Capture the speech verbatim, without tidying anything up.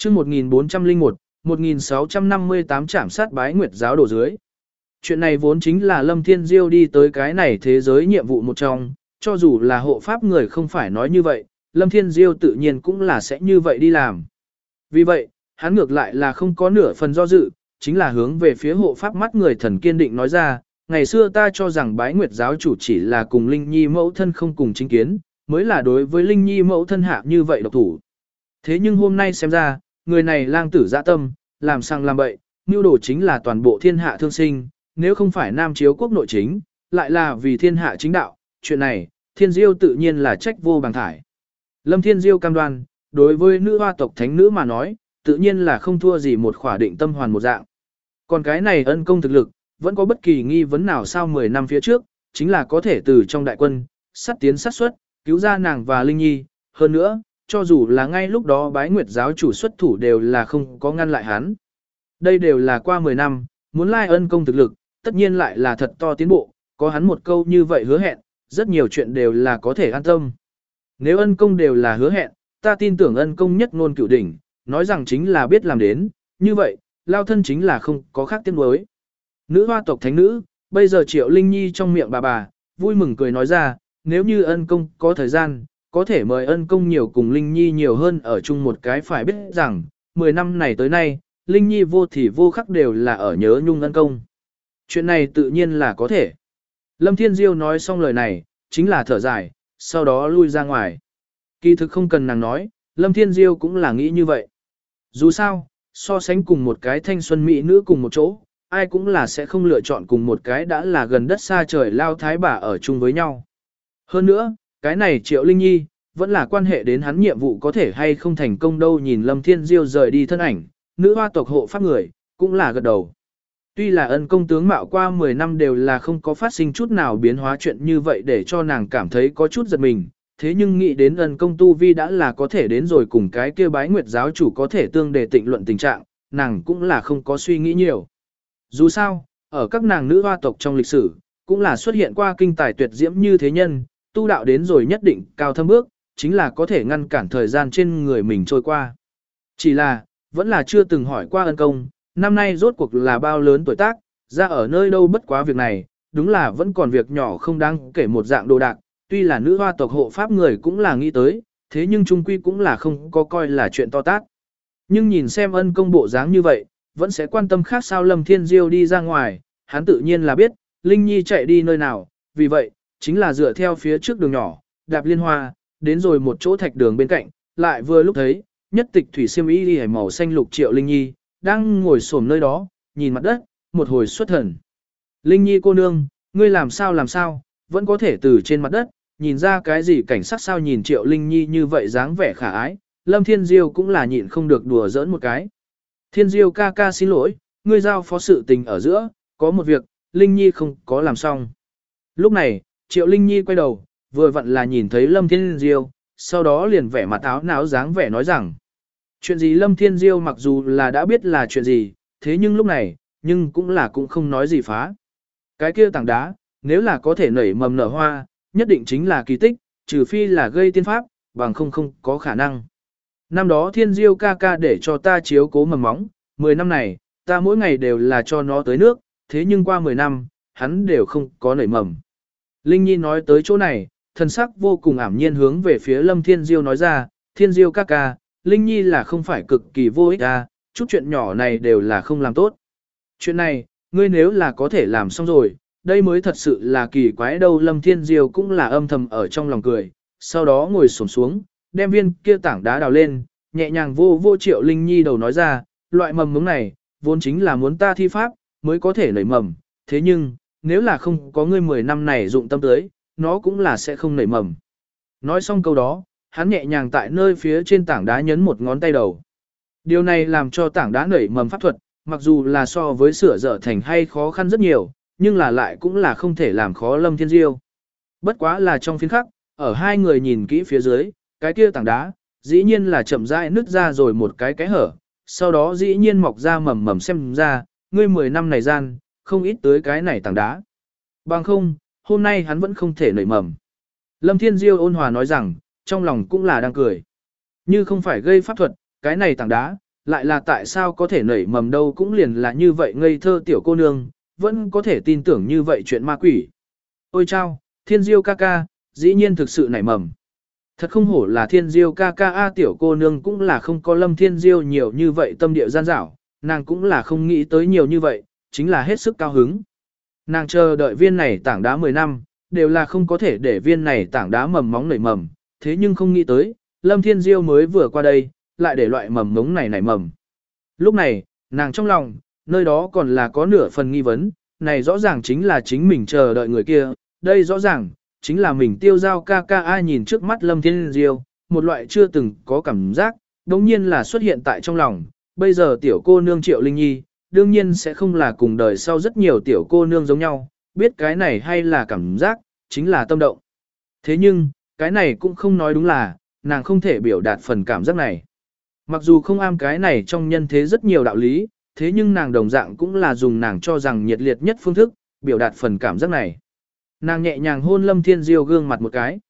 chương một nghìn bốn trăm lẻ một, một nghìn sáu trăm năm mươi tám trảm sát bái nguyệt giáo đổ dưới. Chuyện này vốn chính là Lâm Thiên Diêu đi tới cái này thế giới nhiệm vụ một trong, cho dù là hộ pháp người không phải nói như vậy, Lâm Thiên Diêu tự nhiên cũng là sẽ như vậy đi làm. Vì vậy, hắn ngược lại là không có nửa phần do dự, chính là hướng về phía hộ pháp mắt người thần kiên định nói ra, ngày xưa ta cho rằng bái nguyệt giáo chủ chỉ là cùng Linh Nhi mẫu thân không cùng chính kiến, mới là đối với Linh Nhi mẫu thân hạ như vậy độc thủ. Thế nhưng hôm nay xem ra, người này lang tử dạ tâm, làm sang làm bậy, mưu đồ chính là toàn bộ thiên hạ thương sinh, nếu không phải Nam Chiếu quốc nội chính, lại là vì thiên hạ chính đạo, chuyện này, Thiên Diêu tự nhiên là trách vô bằng thải. Lâm Thiên Diêu cam đoan, đối với nữ hoa tộc thánh nữ mà nói, tự nhiên là không thua gì một khỏa định tâm hoàn một dạng. Còn cái này ân công thực lực, vẫn có bất kỳ nghi vấn nào sau mười năm phía trước, chính là có thể từ trong đại quân, sát tiến sát xuất, cứu ra nàng và Linh Nhi, hơn nữa, cho dù là ngay lúc đó bái nguyệt giáo chủ xuất thủ đều là không có ngăn lại hắn. Đây đều là qua mười năm, muốn lai ân công thực lực, tất nhiên lại là thật to tiến bộ, có hắn một câu như vậy hứa hẹn, rất nhiều chuyện đều là có thể an tâm. Nếu ân công đều là hứa hẹn, ta tin tưởng ân công nhất ngôn cửu đỉnh, nói rằng chính là biết làm đến, như vậy, lao thân chính là không có khác tiếng đối. Nữ hoa tộc thánh nữ, bây giờ Triệu Linh Nhi trong miệng bà bà, vui mừng cười nói ra, nếu như ân công có thời gian, có thể mời ân công nhiều cùng Linh Nhi nhiều hơn ở chung một cái, phải biết rằng, mười năm này tới nay, Linh Nhi vô thì vô khắc đều là ở nhớ nhung ân công. Chuyện này tự nhiên là có thể. Lâm Thiên Diêu nói xong lời này, chính là thở dài, sau đó lui ra ngoài. Kỳ thực không cần nàng nói, Lâm Thiên Diêu cũng là nghĩ như vậy. Dù sao, so sánh cùng một cái thanh xuân mỹ nữ cùng một chỗ, ai cũng là sẽ không lựa chọn cùng một cái đã là gần đất xa trời lao thái bà ở chung với nhau. Hơn nữa, cái này Triệu Linh Nhi, vẫn là quan hệ đến hắn nhiệm vụ có thể hay không thành công đâu. Nhìn Lâm Thiên Diêu rời đi thân ảnh, nữ hoa tộc hộ pháp người, cũng là gật đầu. Tuy là ân công tướng mạo qua mười năm đều là không có phát sinh chút nào biến hóa chuyện như vậy để cho nàng cảm thấy có chút giật mình, thế nhưng nghĩ đến ân công tu vi đã là có thể đến rồi cùng cái kia bái nguyệt giáo chủ có thể tương đề tịnh luận tình trạng, nàng cũng là không có suy nghĩ nhiều. Dù sao, ở các nàng nữ hoa tộc trong lịch sử, cũng là xuất hiện qua kinh tài tuyệt diễm như thế nhân, tu đạo đến rồi nhất định cao thâm bước, chính là có thể ngăn cản thời gian trên người mình trôi qua. Chỉ là, vẫn là chưa từng hỏi qua ân công, năm nay rốt cuộc là bao lớn tuổi tác, ra ở nơi đâu bất quá việc này, đúng là vẫn còn việc nhỏ không đáng kể một dạng đồ đạc, tuy là nữ hoa tộc hộ pháp người cũng là nghĩ tới, thế nhưng chung quy cũng là không có coi là chuyện to tát. Nhưng nhìn xem ân công bộ dáng như vậy, vẫn sẽ quan tâm khác sao Lâm Thiên Diêu đi ra ngoài, hắn tự nhiên là biết, Linh Nhi chạy đi nơi nào, vì vậy, chính là dựa theo phía trước đường nhỏ, đạp liên hoa, đến rồi một chỗ thạch đường bên cạnh, lại vừa lúc thấy, nhất tịch thủy xiêm y đi màu xanh lục Triệu Linh Nhi, đang ngồi xổm nơi đó, nhìn mặt đất, một hồi xuất thần. Linh Nhi cô nương, ngươi làm sao làm sao, vẫn có thể từ trên mặt đất, nhìn ra cái gì cảnh sắc sao. Nhìn Triệu Linh Nhi như vậy dáng vẻ khả ái, Lâm Thiên Diêu cũng là nhịn không được đùa giỡn một cái. Thiên Diêu ca ca xin lỗi, ngươi giao phó sự tình ở giữa, có một việc, Linh Nhi không có làm xong. Lúc này, Triệu Linh Nhi quay đầu, vừa vặn là nhìn thấy Lâm Thiên Diêu, sau đó liền vẻ mặt áo náo dáng vẻ nói rằng. Chuyện gì Lâm Thiên Diêu mặc dù là đã biết là chuyện gì, thế nhưng lúc này, nhưng cũng là cũng không nói gì phá. Cái kia tảng đá, nếu là có thể nảy mầm nở hoa, nhất định chính là kỳ tích, trừ phi là gây tiên pháp, bằng không không có khả năng. Năm đó Thiên Diêu ca ca để cho ta chiếu cố mầm móng, mười năm này, ta mỗi ngày đều là cho nó tới nước, thế nhưng qua mười năm, hắn đều không có nảy mầm. Linh Nhi nói tới chỗ này, thần sắc vô cùng ảm nhiên hướng về phía Lâm Thiên Diêu nói ra, Thiên Diêu ca ca, Linh Nhi là không phải cực kỳ vô ích à, chút chuyện nhỏ này đều là không làm tốt. Chuyện này, ngươi nếu là có thể làm xong rồi, đây mới thật sự là kỳ quái đâu. Lâm Thiên Diêu cũng là âm thầm ở trong lòng cười, sau đó ngồi xổm xuống, đem viên kia tảng đá đào lên, nhẹ nhàng vô vô Triệu Linh Nhi đầu nói ra, loại mầm mống này, vốn chính là muốn ta thi pháp, mới có thể nảy mầm, thế nhưng, nếu là không có ngươi mười năm này dụng tâm tới, nó cũng là sẽ không nảy mầm. Nói xong câu đó, hắn nhẹ nhàng tại nơi phía trên tảng đá nhấn một ngón tay đầu. Điều này làm cho tảng đá nảy mầm pháp thuật, mặc dù là so với sửa dở thành hay khó khăn rất nhiều, nhưng là lại cũng là không thể làm khó Lâm Thiên Diêu. Bất quá là trong phiên khắc, ở hai người nhìn kỹ phía dưới, cái kia tảng đá, dĩ nhiên là chậm rãi nứt ra rồi một cái cái hở, sau đó dĩ nhiên mọc ra mầm mầm xem ra, ngươi mười năm này gian, không ít tới cái này tảng đá. Bằng không, hôm nay hắn vẫn không thể nảy mầm. Lâm Thiên Diêu ôn hòa nói rằng, trong lòng cũng là đang cười. Như không phải gây pháp thuật, cái này tảng đá, lại là tại sao có thể nảy mầm đâu cũng liền là như vậy ngây thơ tiểu cô nương, vẫn có thể tin tưởng như vậy chuyện ma quỷ. Ôi chao, Thiên Diêu ca ca, dĩ nhiên thực sự nảy mầm. Thật không hổ là Thiên Diêu ca ca a tiểu cô nương cũng là không có Lâm Thiên Diêu nhiều như vậy tâm địa gian dảo, nàng cũng là không nghĩ tới nhiều như vậy, chính là hết sức cao hứng. Nàng chờ đợi viên này tảng đá mười năm, đều là không có thể để viên này tảng đá mầm móng nảy mầm, thế nhưng không nghĩ tới, Lâm Thiên Diêu mới vừa qua đây, lại để loại mầm mống này nảy mầm. Lúc này, nàng trong lòng, nơi đó còn là có nửa phần nghi vấn, này rõ ràng chính là chính mình chờ đợi người kia, đây rõ ràng, chính là mình tiêu giao ca ca ai nhìn trước mắt Lâm Thiên Diêu, một loại chưa từng có cảm giác, đống nhiên là xuất hiện tại trong lòng, bây giờ tiểu cô nương Triệu Linh Nhi, đương nhiên sẽ không là cùng đời sau rất nhiều tiểu cô nương giống nhau, biết cái này hay là cảm giác, chính là tâm động. Thế nhưng, cái này cũng không nói đúng là, nàng không thể biểu đạt phần cảm giác này. Mặc dù không am cái này trong nhân thế rất nhiều đạo lý, thế nhưng nàng đồng dạng cũng là dùng nàng cho rằng nhiệt liệt nhất phương thức, biểu đạt phần cảm giác này. Nàng nhẹ nhàng hôn Lâm Thiên Diêu gương mặt một cái.